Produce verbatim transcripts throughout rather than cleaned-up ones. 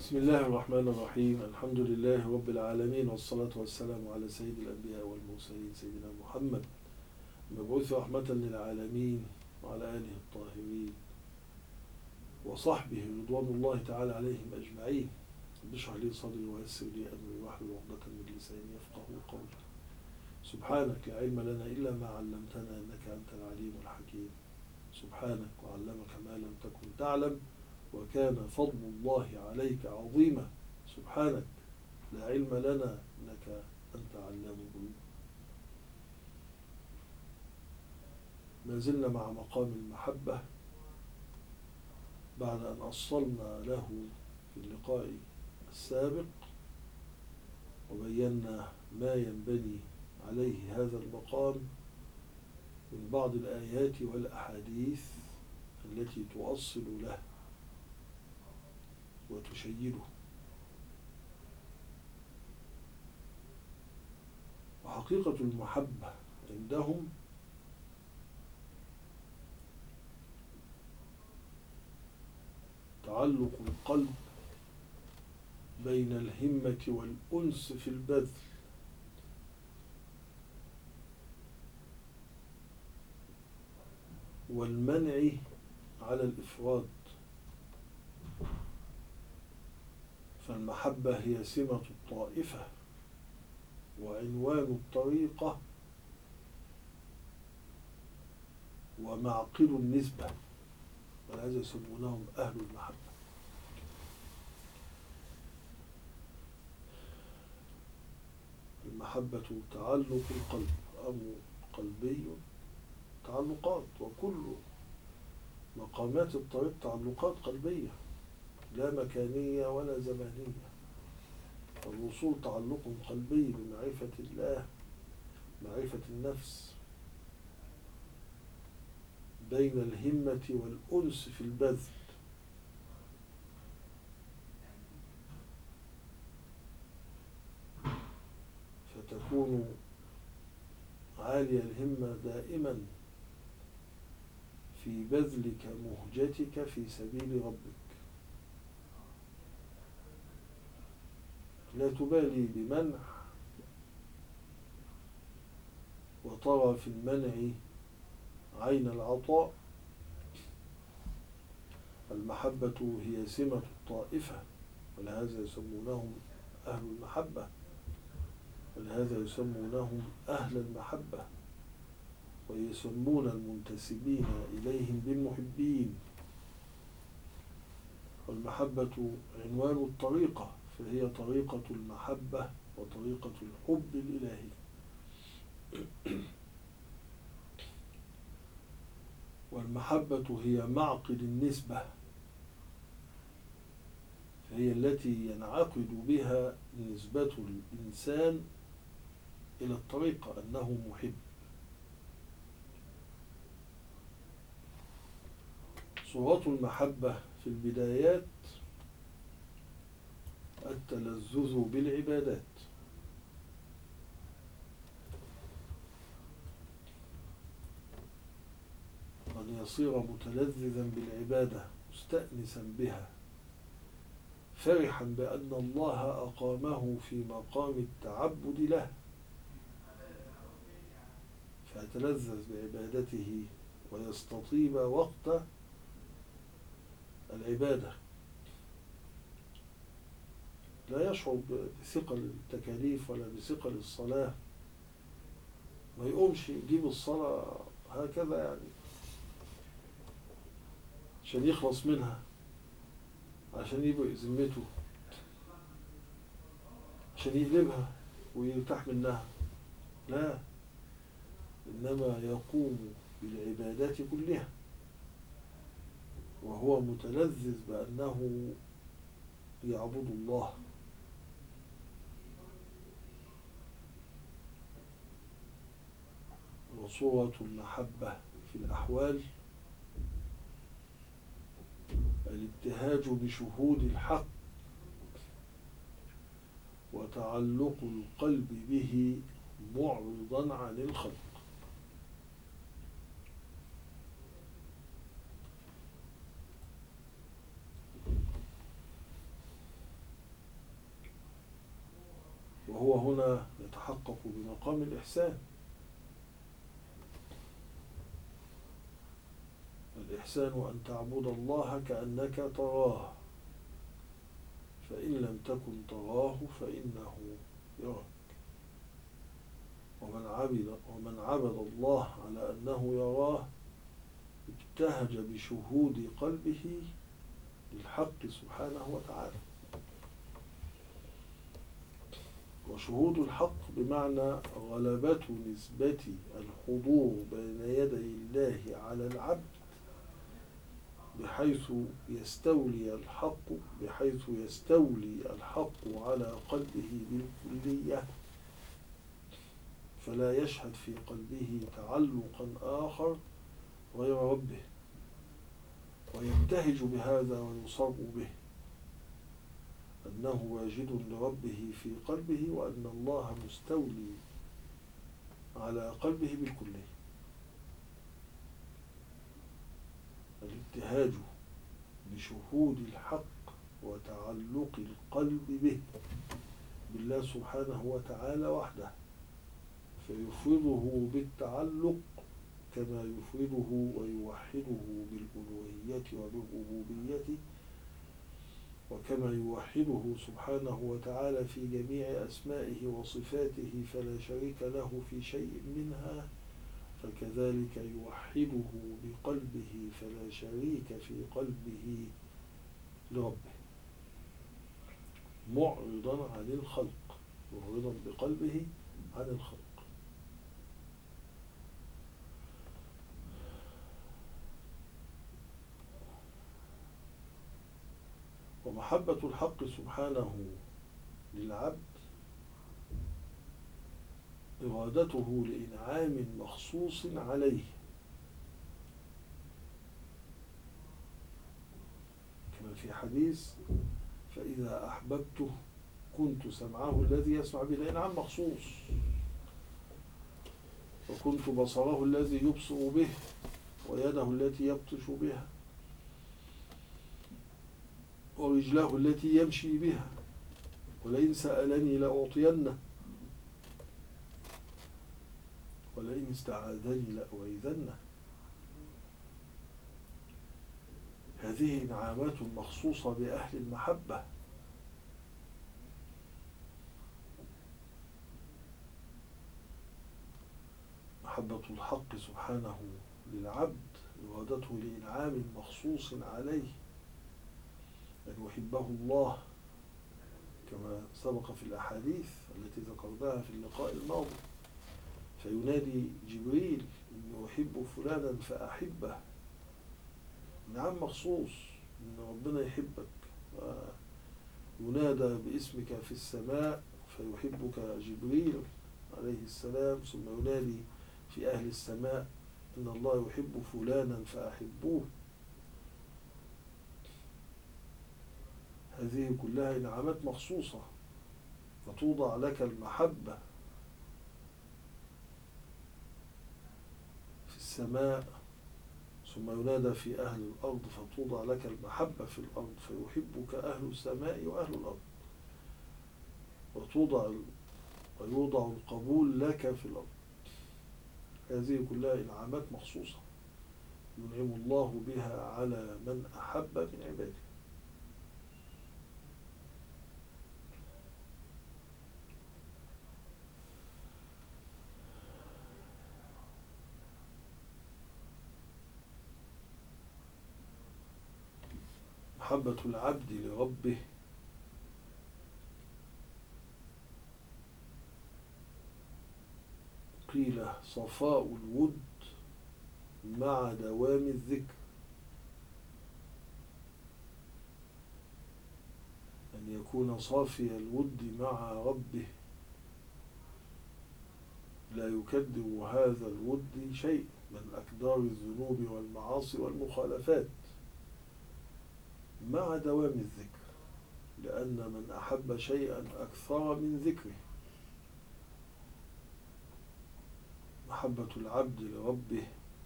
بسم الله الرحمن الرحيم. الحمد لله رب العالمين، والصلاة والسلام على سيد الأنبياء والمرسلين سيدنا محمد المبعوث رحمة للعالمين، وعلى آله الطاهرين وصحبه رضوان الله تعالى عليهم أجمعين. رب اشرح لي صدري ويسر لي أمري واحلل عقدة من لساني يفقهوا قولي. سبحانك لا علم لنا إلا ما علمتنا إنك أنت العليم الحكيم. سبحانك وعلمك ما لم تكن تعلم، وكان فضل الله عليك عظيما. سبحانك لا علم لنا إنك أنت علام الغيوب. ما زلنا مع مقام المحبة بعد أن أصلنا له في اللقاء السابق، وبينا ما ينبني عليه هذا المقام من بعض الآيات والأحاديث التي توصل له وتشيده. وحقيقة المحبة عندهم تعلق القلب بين الهمة والأنس في البذل، والمنع على الإفراد. فالمحبة هي سمة الطائفة وعنوان الطريقة ومعقل النسبة، ولهذا يسمونهم أهل المحبة. المحبة تعلق القلب، أمر قلبي، تعلقات، وكل مقامات الطريق تعلقات قلبية لا مكانية ولا زمانية. الوصول تعلق قلبي بمعرفة الله، معرفة النفس، بين الهمة والأنس في البذل. فتكون عالية الهمة دائما في بذلك مهجتك في سبيل ربك، لا تبالي بمنع، وترى في المنع عين العطاء. المحبة هي سمة الطائفة، ولهذا يسمونهم أهل المحبة، ولهذا يسمونهم أهل المحبة، ويسمون المنتسبين إليهم بالمحبين. والمحبة عنوان الطريقة، فهي طريقة المحبة وطريقة الحب الإلهي. والمحبة هي معقد النسبة، فهي التي ينعقد بها نسبة الإنسان إلى الطريقة أنه محب. صورة المحبة في البدايات التلذذ بالعبادات، أن يصير متلذذا بالعبادة، مستأنسا بها، فرحا بأن الله أقامه في مقام التعبد له، فيتلذذ بعبادته ويستطيب وقت العبادة. لا يشعر بثقل التكاليف ولا بثقل الصلاة، ما يقومش يجيب الصلاة هكذا يعني عشان يخلص منها، عشان يبقى ذمته، عشان يقلبها ويرتاح منها. لا، إنما يقوم بالعبادات كلها وهو متلذذ بأنه يعبد الله. وصورة المحبة في الأحوال الابتهاج بشهود الحق، وتعلق القلب به معرضا عن الخلق. وهو هنا يتحقق بمقام الإحسان. الإحسان أن تعبد الله كأنك تراه، فإن لم تكن تراه فإنه يراك. ومن عبد, ومن عبد الله على أنه يراه ابتهج بشهود قلبه للحق سبحانه وتعالى. وشهود الحق بمعنى غلبة نسبة الحضور بين يدي الله على العبد، بحيث يستولي الحق بحيث يستولي الحق على قلبه بالكلية، فلا يشهد في قلبه تعلقا آخر غير ربه، ويبتهج بهذا ويصر به أنه واجد لربه في قلبه، وأن الله مستولي على قلبه بالكلية. الابتهاج بشهود الحق وتعلق القلب به بالله سبحانه وتعالى وحده، فيفرضه بالتعلق كما يفرضه ويوحده بالألوهية وبالربوبية، وكما يوحده سبحانه وتعالى في جميع أسمائه وصفاته فلا شريك له في شيء منها، فكذلك يوحده بقلبه فلا شريك في قلبه لربه، معرضا عن الخلق، معرضا بقلبه عن الخلق. ومحبة الحق سبحانه للعبد إرادته لإنعام مخصوص عليه، كما في حديث: فإذا أحببته كنت سمعه الذي يسمع به، لإنعام مخصوص، وكنت بصره الذي يبصر به، ويده التي يبطش بها، ورجله التي يمشي بها، ولئن سألني لأعطينه، ولئن استعاذني لأعيذنه. هذه انعامات مخصوصة بأهل المحبة. محبة الحق سبحانه للعبد إرادته لإنعام مخصوص عليه، أن يحبه الله، كما سبق في الأحاديث التي ذكرناها في اللقاء الماضي، فينادي جبريل: إني أحب فلانا فأحبه. نعم مخصوص إن ربنا يحبك، ينادى باسمك في السماء فيحبك جبريل عليه السلام، ثم ينادي في أهل السماء: إن الله يحب فلانا فأحبوه. هذه كلها إنعامات مخصوصة، فتوضع لك المحبة في السماء، ثم ينادى في أهل الأرض فتوضع لك المحبة في الأرض، فيحبك أهل السماء وأهل الأرض، وتوضع ويوضع القبول لك في الأرض. هذه كلها إنعامات مخصوصة ينعم الله بها على من أحب من عباده. محبة العبد لربه قيل صفاء الود مع دوام الذكر، أن يكون صافي الود مع ربه، لا يكدر هذا الود شيء من أكدار الذنوب والمعاصي والمخالفات، مع دوام الذكر، لأن من أحب شيئا أكثر من ذكره. محبة العبد لربه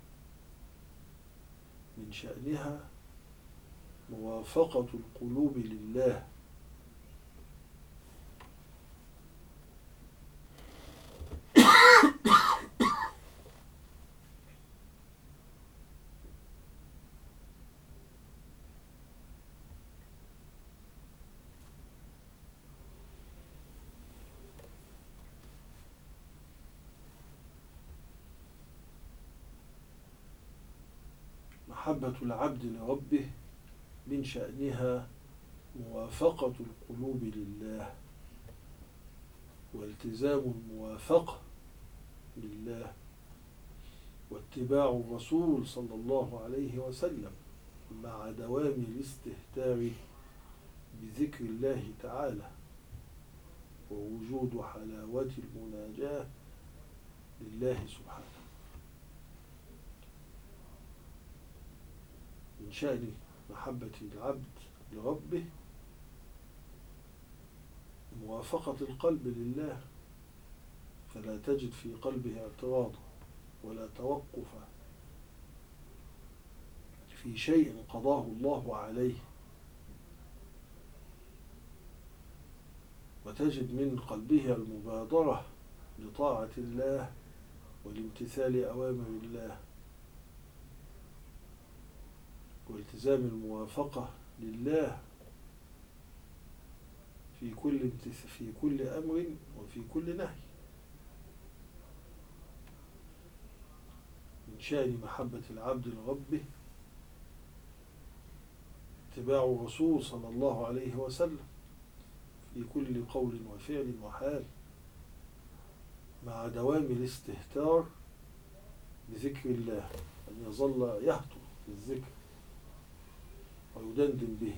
من شأنها موافقة القلوب لله، محبة العبد لربه من شأنها موافقة القلوب لله والتزام الموافقة لله واتباع الرسول صلى الله عليه وسلم مع دوام الاستهتار بذكر الله تعالى ووجود حلاوة المناجاة لله سبحانه. من شأن محبة العبد لربه موافقة القلب لله، فلا تجد في قلبه اعتراضا ولا توقفا في شيء قضاه الله عليه، وتجد من قلبه المبادرة لطاعة الله والامتثال أوامر الله والتزام الموافقة لله في كل في كل أمر وفي كل نهي. من شأن محبة العبد لربه اتباع الرسول صلى الله عليه وسلم في كل قول وفعل وحال مع دوام الاستهتار بذكر الله، أن يظل يهتف في الذكر ويدندن به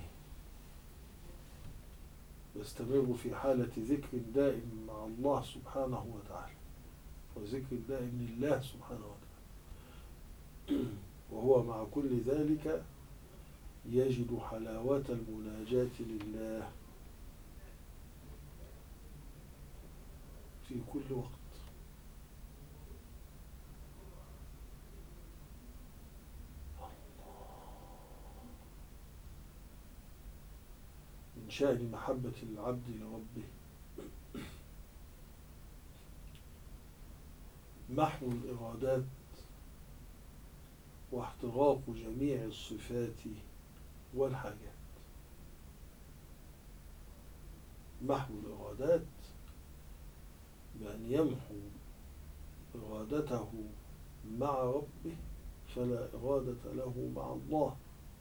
ويستمر في حالة ذكر دائم مع الله سبحانه وتعالى وذكر دائم لله سبحانه وتعالى، وهو مع كل ذلك يجد حلاوة المناجاة لله في كل وقت. من شأن محبة العبد لربه محو الإرادات واحتراق جميع الصفات والحاجات. محو الإرادات بأن يمحو إرادته مع ربه، فلا إرادة له مع الله،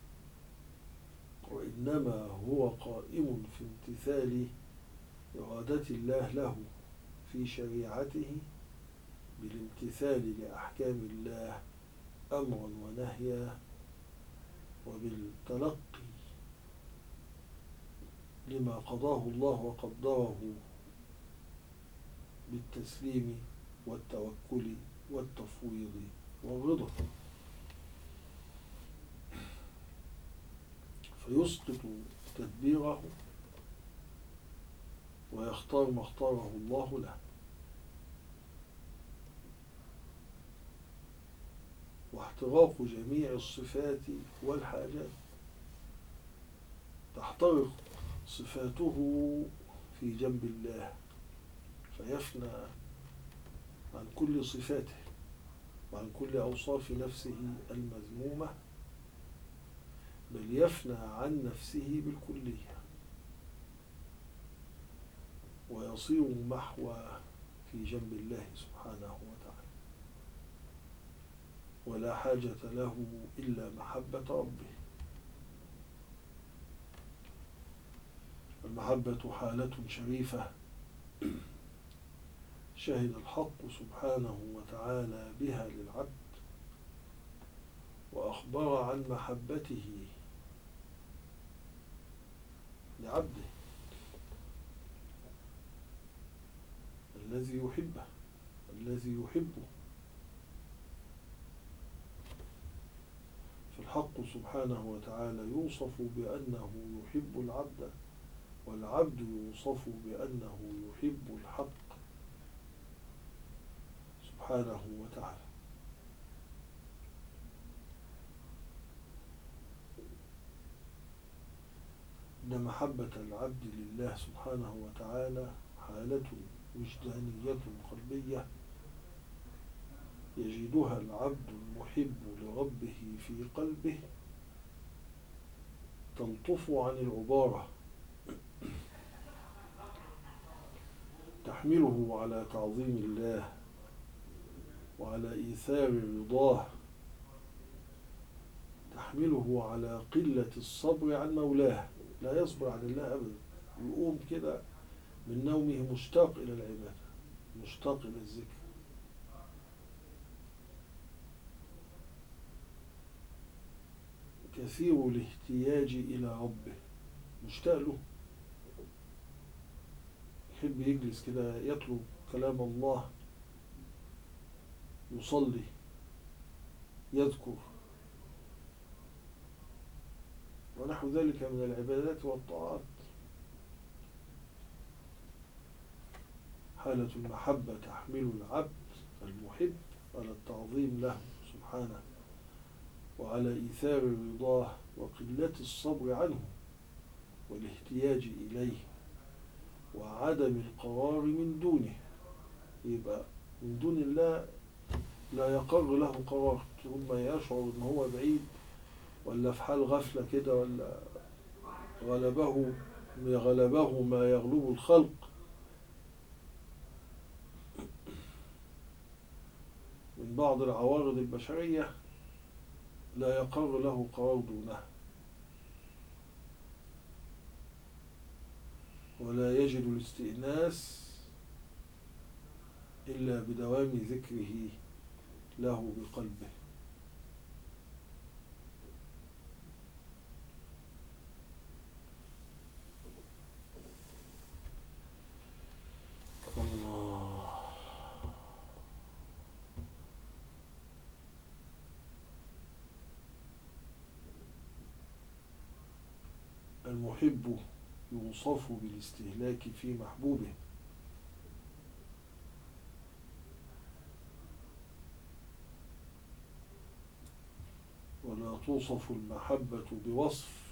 وإنما هو قائم في امتثال إرادة الله له في شريعته بالامتثال لأحكام الله أمرا ونهيا، وبالتلقي لما قضاه الله وقدره بالتسليم والتوكل والتفويض والرضا، فيسقط تدبيره ويختار ما اختاره الله له. واحتراق جميع الصفات والحاجات، تحترق صفاته في جنب الله فيفنى عن كل صفاته وعن كل أوصاف نفسه المذمومة، بل يفنى عن نفسه بالكلية ويصير محوى في جنب الله سبحانه وتعالى، ولا حاجة له إلا محبة ربه. المحبة حالة شريفة شهد الحق سبحانه وتعالى بها للعبد وأخبر عن محبته لعبده الذي يحبه الذي يحبه فالحق سبحانه وتعالى يوصف بأنه يحب العبد، والعبد يوصف بأنه يحب الحق سبحانه وتعالى. إن محبة العبد لله سبحانه وتعالى حالة وجدانية قلبية يجدها العبد المحب لربه في قلبه تلطف عن العبارة، تحمله على تعظيم الله وعلى إيثار رضاه، تحمله على قلة الصبر عن مولاه، لا يصبر عن الله أبدا، يقوم كده من نومه مشتاق إلى العبادة، مشتاق إلى الذكر. كثير الاحتياج إلى ربه، مشتاق له، يحب يجلس كده يطلب كلام الله، يصلي، يذكر، ونحو ذلك من العبادات والطاعات. حالة المحبة تحمل العبد المحب على التعظيم له سبحانه، وعلى إيثار رضاه وقلة الصبر عنه والاحتياج إليه وعدم القرار من دونه. يبقى من دون الله لا يقر له قرار، ثم يشعر ان هو بعيد ولا في حال غفلة كده، ولا غلبه غلبه ما يغلب الخلق من بعض العوارض البشرية، لا يقر له قرار دونها، ولا يجد الاستئناس إلا بدوام ذكره له بقلبه. الله. المحب يوصف بالاستهلاك في محبوبه، ولا توصف المحبة بوصف،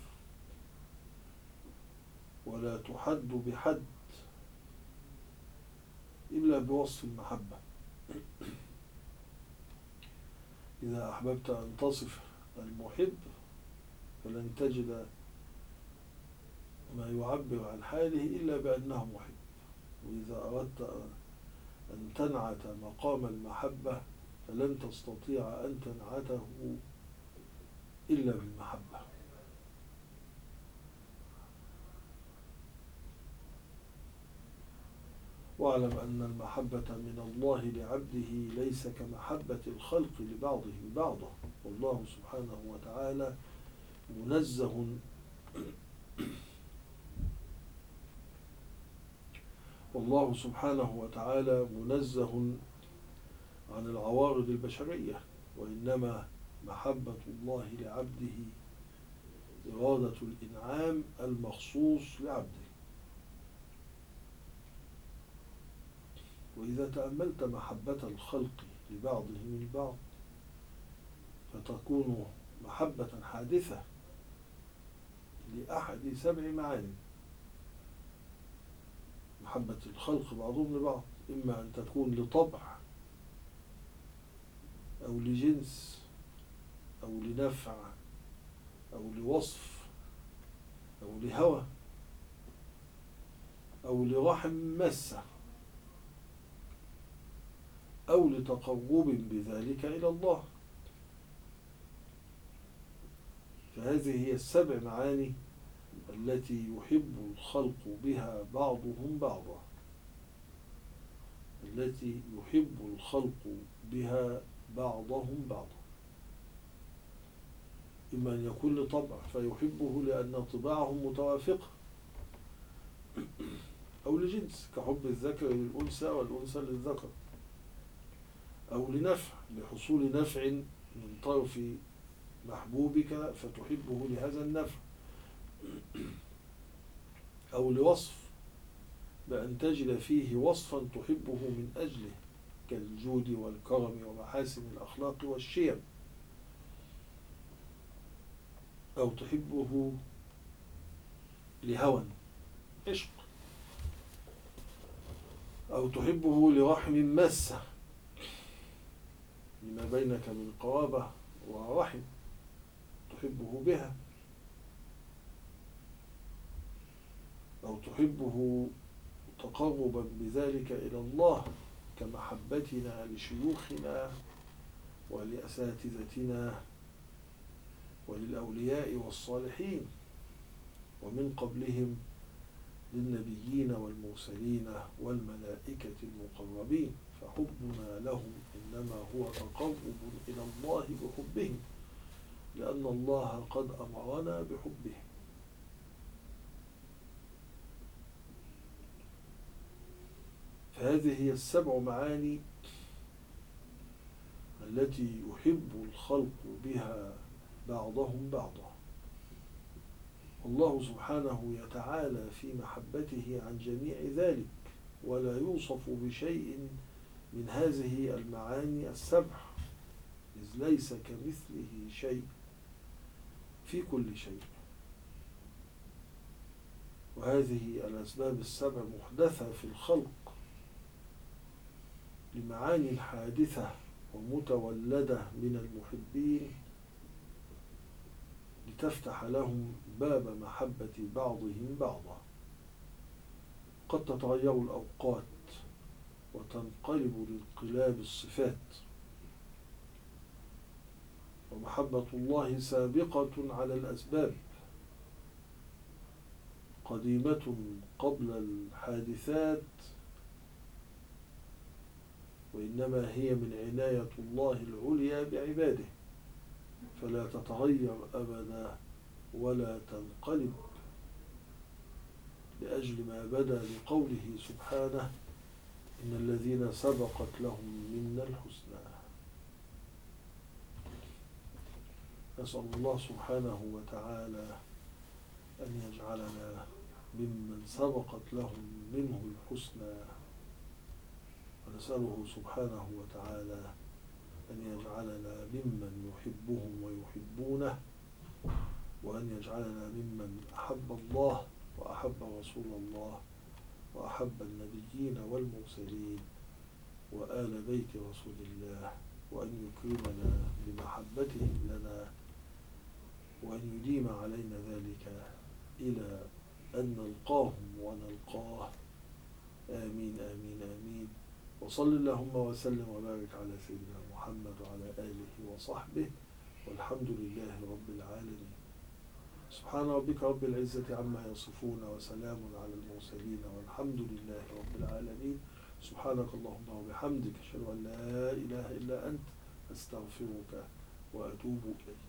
ولا تحد بحد إلا بوصف المحبة. إذا أحببت أن تصف المحب فلن تجد ما يعبر عن حاله إلا بأنه محب، وإذا أردت أن تنعت مقام المحبة فلن تستطيع أن تنعته إلا بالمحبة. واعلم أن المحبة من الله لعبده ليس كمحبة الخلق لبعضه بعضا، والله سبحانه وتعالى منزه والله سبحانه وتعالى منزه عن العوارض البشرية، وإنما محبة الله لعبده إرادة الإنعام المخصوص لعبده. وإذا تأملت محبة الخلق لبعضهم البعض فتكون محبة حادثة لأحد سبع معاني. محبة الخلق بعضهم لبعض إما أن تكون لطبع أو لجنس أو لنفع أو لوصف أو لهوى أو لرحم مسة أو لتقرب بذلك إلى الله. فهذه هي السبع معاني التي يحب الخلق بها بعضهم بعضا، التي يحب الخلق بها بعضهم بعضا. إما أن يكون لطبع فيحبه لأن طباعهم متوافقة، أو لجنس كحب الذكر للأنثى والأنثى للذكر، أو لنفع لحصول نفع من طرف محبوبك فتحبه لهذا النفع، أو لوصف بأن تجد فيه وصفا تحبه من أجله كالجود والكرم ومحاسن الأخلاق والشيم، أو تحبه لهوى عشق، أو تحبه لرحم مسة لما بينك من قرابة ورحم تحبه بها، أو تحبه تقربا بذلك إلى الله كمحبتنا لشيوخنا ولأساتذتنا وللأولياء والصالحين، ومن قبلهم للنبيين والمرسلين والملائكة المقربين، فحبنا لهم إنما هو تقرب إلى الله بحبهم، لأن الله قد أمرنا بحبهم. فهذه هي السبع معاني التي يحب الخلق بها بعضهم بعضا. الله سبحانه يتعالى في محبته عن جميع ذلك، ولا يوصف بشيء من هذه المعاني السبع، إذ ليس كمثله شيء في كل شيء. وهذه الأسباب السبع محدثة في الخلق لمعاني حادثة ومتولدة من المحبين، لتفتح لهم باب محبة بعضهم بعضا. قد تتغير الأوقات وتنقلب لانقلاب الصفات، ومحبة الله سابقة على الأسباب، قديمة قبل الحادثات، وإنما هي من عناية الله العليا بعباده، فلا تتغير أبدا ولا تنقلب، لأجل ما بدا لقوله سبحانه: إن الذين سبقت لهم منا الحسنى. نسأل الله سبحانه وتعالى أن يجعلنا ممن سبقت لهم منه الحسنى، ونسأله سبحانه وتعالى أن يجعلنا ممن يحبهم ويحبونه، وأن يجعلنا ممن أحب الله وأحب رسول الله وأحب النبيين والمرسلين وآل بيت رسول الله، وأن يكرمنا بمحبتهم لنا، وأن يديم علينا ذلك إلى أن نلقاهم ونلقاه. آمين آمين آمين. وصل اللهم وسلم وبارك على سيدنا محمد وعلى آله وصحبه، والحمد لله رب العالمين. سبحان ربك رب العزة عما يصفون، وسلام على المرسلين، والحمد لله رب العالمين. سبحانك اللهم وبحمدك، أشهد أن لا إله إلا أنت، أستغفرك وأتوب إليك.